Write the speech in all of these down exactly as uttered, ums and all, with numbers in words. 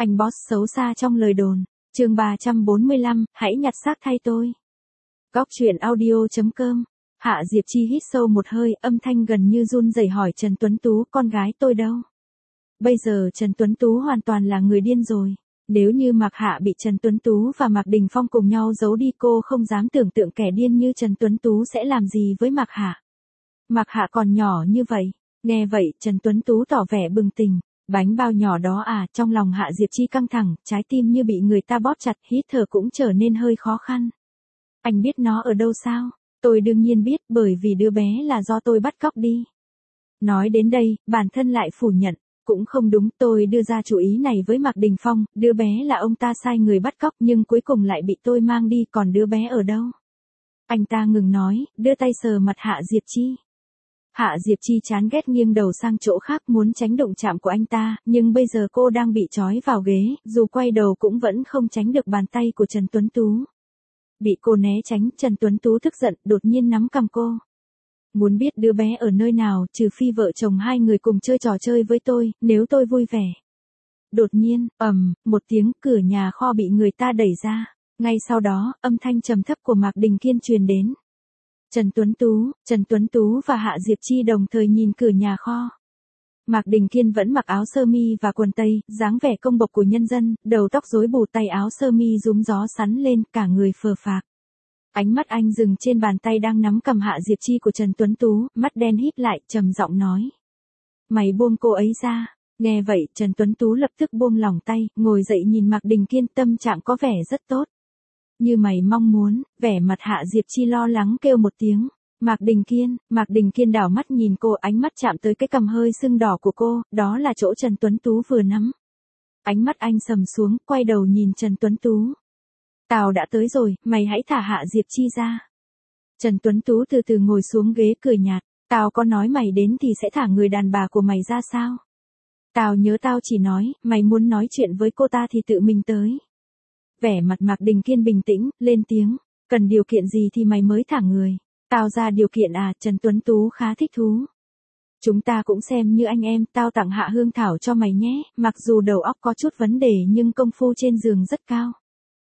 Anh boss xấu xa trong lời đồn. Chương ba trăm bốn mươi lăm, hãy nhặt xác thay tôi. Góc truyện audio.com. Hạ Diệp Chi hít sâu một hơi, âm thanh gần như run rẩy hỏi Trần Tuấn Tú, con gái tôi đâu? Bây giờ Trần Tuấn Tú hoàn toàn là người điên rồi. Nếu như Mạc Hạ bị Trần Tuấn Tú và Mạc Đình Phong cùng nhau giấu đi, cô không dám tưởng tượng kẻ điên như Trần Tuấn Tú sẽ làm gì với Mạc Hạ. Mạc Hạ còn nhỏ như vậy. Nghe vậy, Trần Tuấn Tú tỏ vẻ bừng tỉnh. Bánh bao nhỏ đó à, trong lòng Hạ Diệp Chi căng thẳng, trái tim như bị người ta bóp chặt, hít thở cũng trở nên hơi khó khăn. Anh biết nó ở đâu sao? Tôi đương nhiên biết, bởi vì đứa bé là do tôi bắt cóc đi. Nói đến đây, bản thân lại phủ nhận. Cũng không đúng, tôi đưa ra chủ ý này với Mạc Đình Phong, đứa bé là ông ta sai người bắt cóc nhưng cuối cùng lại bị tôi mang đi, còn đứa bé ở đâu? Anh ta ngừng nói, đưa tay sờ mặt Hạ Diệp Chi. Hạ Diệp Chi chán ghét nghiêng đầu sang chỗ khác muốn tránh đụng chạm của anh ta, nhưng bây giờ cô đang bị trói vào ghế, dù quay đầu cũng vẫn không tránh được bàn tay của Trần Tuấn Tú. Bị cô né tránh, Trần Tuấn Tú tức giận, đột nhiên nắm cằm cô. Muốn biết đứa bé ở nơi nào, trừ phi vợ chồng hai người cùng chơi trò chơi với tôi, nếu tôi vui vẻ. Đột nhiên, ầm, một tiếng, cửa nhà kho bị người ta đẩy ra. Ngay sau đó, âm thanh trầm thấp của Mạc Đình Kiên truyền đến. Trần Tuấn Tú, Trần Tuấn Tú và Hạ Diệp Chi đồng thời nhìn cửa nhà kho. Mạc Đình Kiên vẫn mặc áo sơ mi và quần tây, dáng vẻ công bộc của nhân dân, đầu tóc rối bù, tay áo sơ mi rúm gió sắn lên, cả người phờ phạc. Ánh mắt anh dừng trên bàn tay đang nắm cầm Hạ Diệp Chi của Trần Tuấn Tú, mắt đen híp lại, trầm giọng nói. Mày buông cô ấy ra. Nghe vậy, Trần Tuấn Tú lập tức buông lỏng tay, ngồi dậy nhìn Mạc Đình Kiên, tâm trạng có vẻ rất tốt. Như mày mong muốn, vẻ mặt Hạ Diệp Chi lo lắng kêu một tiếng. Mạc Đình Kiên, Mạc Đình Kiên đảo mắt nhìn cô, ánh mắt chạm tới cái cằm hơi sưng đỏ của cô, đó là chỗ Trần Tuấn Tú vừa nắm. Ánh mắt anh sầm xuống, quay đầu nhìn Trần Tuấn Tú. Tao đã tới rồi, mày hãy thả Hạ Diệp Chi ra. Trần Tuấn Tú từ từ ngồi xuống ghế cười nhạt, tao có nói mày đến thì sẽ thả người đàn bà của mày ra sao? Tao nhớ tao chỉ nói, mày muốn nói chuyện với cô ta thì tự mình tới. Vẻ mặt Mạc Đình Kiên bình tĩnh, lên tiếng, cần điều kiện gì thì mày mới thả người. Tao ra điều kiện à? Trần Tuấn Tú khá thích thú. Chúng ta cũng xem như anh em, tao tặng Hạ Hương Thảo cho mày nhé, mặc dù đầu óc có chút vấn đề nhưng công phu trên giường rất cao.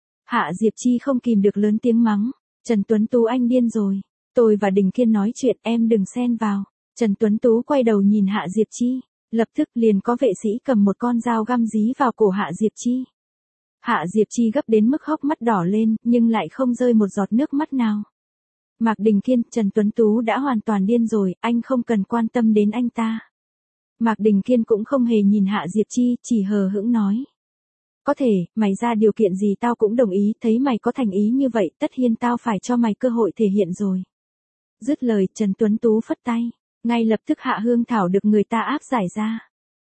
Hạ Diệp Chi không kìm được lớn tiếng mắng, Trần Tuấn Tú anh điên rồi, tôi và Đình Kiên nói chuyện, em đừng xen vào. Trần Tuấn Tú quay đầu nhìn Hạ Diệp Chi, lập tức liền có vệ sĩ cầm một con dao găm dí vào cổ Hạ Diệp Chi. Hạ Diệp Chi gấp đến mức hốc mắt đỏ lên, nhưng lại không rơi một giọt nước mắt nào. Mạc Đình Kiên, Trần Tuấn Tú đã hoàn toàn điên rồi, anh không cần quan tâm đến anh ta. Mạc Đình Kiên cũng không hề nhìn Hạ Diệp Chi, chỉ hờ hững nói. Có thể, mày ra điều kiện gì tao cũng đồng ý, thấy mày có thành ý như vậy, tất nhiên tao phải cho mày cơ hội thể hiện rồi. Dứt lời, Trần Tuấn Tú phất tay, ngay lập tức Hạ Hương Thảo được người ta áp giải ra.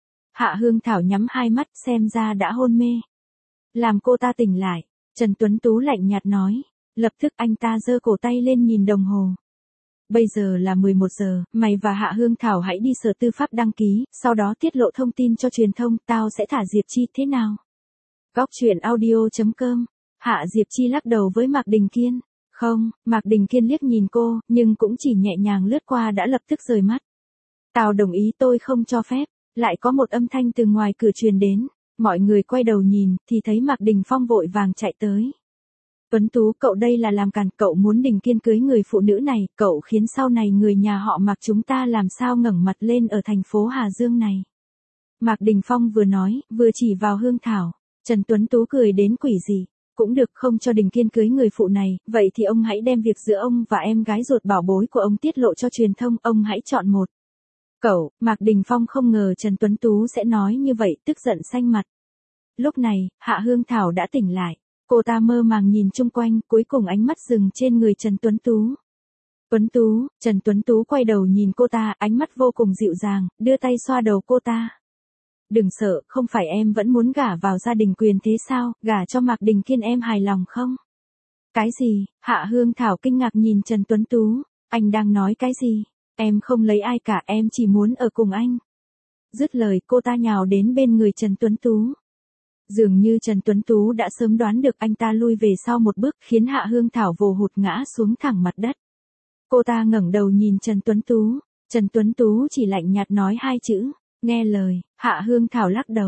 Hạ Hương Thảo nhắm hai mắt, xem ra đã hôn mê. Làm cô ta tỉnh lại, Trần Tuấn Tú lạnh nhạt nói, lập tức anh ta giơ cổ tay lên nhìn đồng hồ. Bây giờ là mười một giờ, mày và Hạ Hương Thảo hãy đi sở tư pháp đăng ký, sau đó tiết lộ thông tin cho truyền thông, tao sẽ thả Diệp Chi, thế nào? Góc truyện audio.com. Hạ Diệp Chi lắc đầu với Mạc Đình Kiên. Không, Mạc Đình Kiên liếc nhìn cô, nhưng cũng chỉ nhẹ nhàng lướt qua đã lập tức rời mắt. Tao đồng ý, tôi không cho phép. Lại có một âm thanh từ ngoài cửa truyền đến. Mọi người quay đầu nhìn, thì thấy Mạc Đình Phong vội vàng chạy tới. Tuấn Tú, cậu đây là làm càn, cậu muốn Đình Kiên cưới người phụ nữ này, cậu khiến sau này người nhà họ Mạc chúng ta làm sao ngẩng mặt lên ở thành phố Hà Dương này. Mạc Đình Phong vừa nói, vừa chỉ vào Hương Thảo. Trần Tuấn Tú cười đến quỷ gì. Cũng được, không cho Đình Kiên cưới người phụ này, vậy thì ông hãy đem việc giữa ông và em gái ruột bảo bối của ông tiết lộ cho truyền thông, ông hãy chọn một. Cậu, Mạc Đình Phong không ngờ Trần Tuấn Tú sẽ nói như vậy, tức giận xanh mặt. Lúc này, Hạ Hương Thảo đã tỉnh lại. Cô ta mơ màng nhìn chung quanh, cuối cùng ánh mắt dừng trên người Trần Tuấn Tú. Tuấn Tú, Trần Tuấn Tú quay đầu nhìn cô ta, ánh mắt vô cùng dịu dàng, đưa tay xoa đầu cô ta. Đừng sợ, không phải em vẫn muốn gả vào gia đình quyền thế sao, gả cho Mạc Đình Kiên em hài lòng không? Cái gì? Hạ Hương Thảo kinh ngạc nhìn Trần Tuấn Tú, anh đang nói cái gì? Em không lấy ai cả, em chỉ muốn ở cùng anh. Dứt lời, cô ta nhào đến bên người Trần Tuấn Tú. Dường như Trần Tuấn Tú đã sớm đoán được, anh ta lui về sau một bước, khiến Hạ Hương Thảo vồ hụt ngã xuống thẳng mặt đất. Cô ta ngẩng đầu nhìn Trần Tuấn Tú, Trần Tuấn Tú chỉ lạnh nhạt nói hai chữ, nghe lời. Hạ Hương Thảo lắc đầu,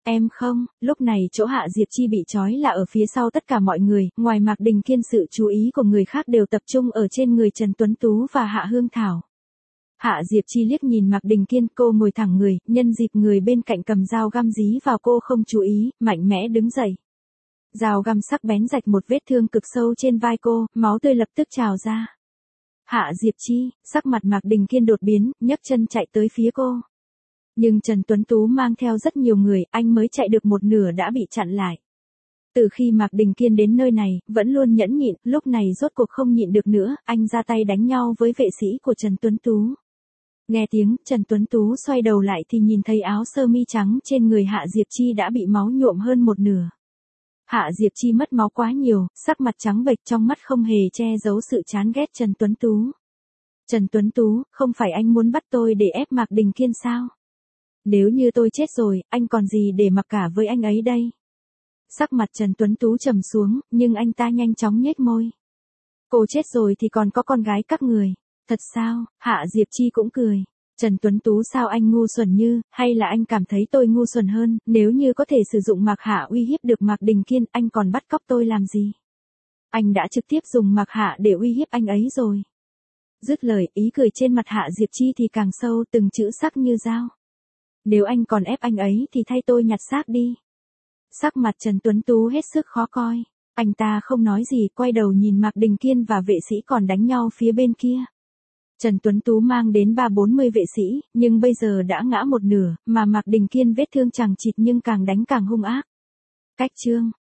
Em không, lúc này chỗ Hạ Diệp Chi bị trói là ở phía sau tất cả mọi người, ngoài Mạc Đình Kiên sự chú ý của người khác đều tập trung ở trên người Trần Tuấn Tú và Hạ Hương Thảo. Hạ Diệp Chi liếc nhìn Mạc Đình Kiên, cô ngồi thẳng người, nhân dịp người bên cạnh cầm dao găm dí vào cô không chú ý, mạnh mẽ đứng dậy. Dao găm sắc bén rạch một vết thương cực sâu trên vai cô, máu tươi lập tức trào ra. Hạ Diệp Chi, sắc mặt Mạc Đình Kiên đột biến, nhấc chân chạy tới phía cô. Nhưng Trần Tuấn Tú mang theo rất nhiều người, anh mới chạy được một nửa đã bị chặn lại. Từ khi Mạc Đình Kiên đến nơi này, vẫn luôn nhẫn nhịn, lúc này rốt cuộc không nhịn được nữa, anh ra tay đánh nhau với vệ sĩ của Trần Tuấn Tú. Nghe tiếng, Trần Tuấn Tú xoay đầu lại thì nhìn thấy áo sơ mi trắng trên người Hạ Diệp Chi đã bị máu nhuộm hơn một nửa. Hạ Diệp Chi mất máu quá nhiều, sắc mặt trắng bệch, trong mắt không hề che giấu sự chán ghét Trần Tuấn Tú. Trần Tuấn Tú, không phải anh muốn bắt tôi để ép Mạc Đình Kiên sao? Nếu như tôi chết rồi, anh còn gì để mặc cả với anh ấy đây? Sắc mặt Trần Tuấn Tú trầm xuống, nhưng anh ta nhanh chóng nhếch môi. Cô chết rồi thì còn có con gái các người. Thật sao? Hạ Diệp Chi cũng cười. Trần Tuấn Tú, sao anh ngu xuẩn như, hay là anh cảm thấy tôi ngu xuẩn hơn, nếu như có thể sử dụng Mạc Hạ uy hiếp được Mạc Đình Kiên, anh còn bắt cóc tôi làm gì? Anh đã trực tiếp dùng Mạc Hạ để uy hiếp anh ấy rồi. Dứt lời, ý cười trên mặt Hạ Diệp Chi thì càng sâu, từng chữ sắc như dao. Nếu anh còn ép anh ấy thì thay tôi nhặt xác đi. Sắc mặt Trần Tuấn Tú hết sức khó coi. Anh ta không nói gì, quay đầu nhìn Mạc Đình Kiên và vệ sĩ còn đánh nhau phía bên kia. Trần Tuấn Tú mang đến ba bốn mươi vệ sĩ, nhưng bây giờ đã ngã một nửa, mà Mạc Đình Kiên vết thương chằng chịt nhưng càng đánh càng hung ác. Cách chương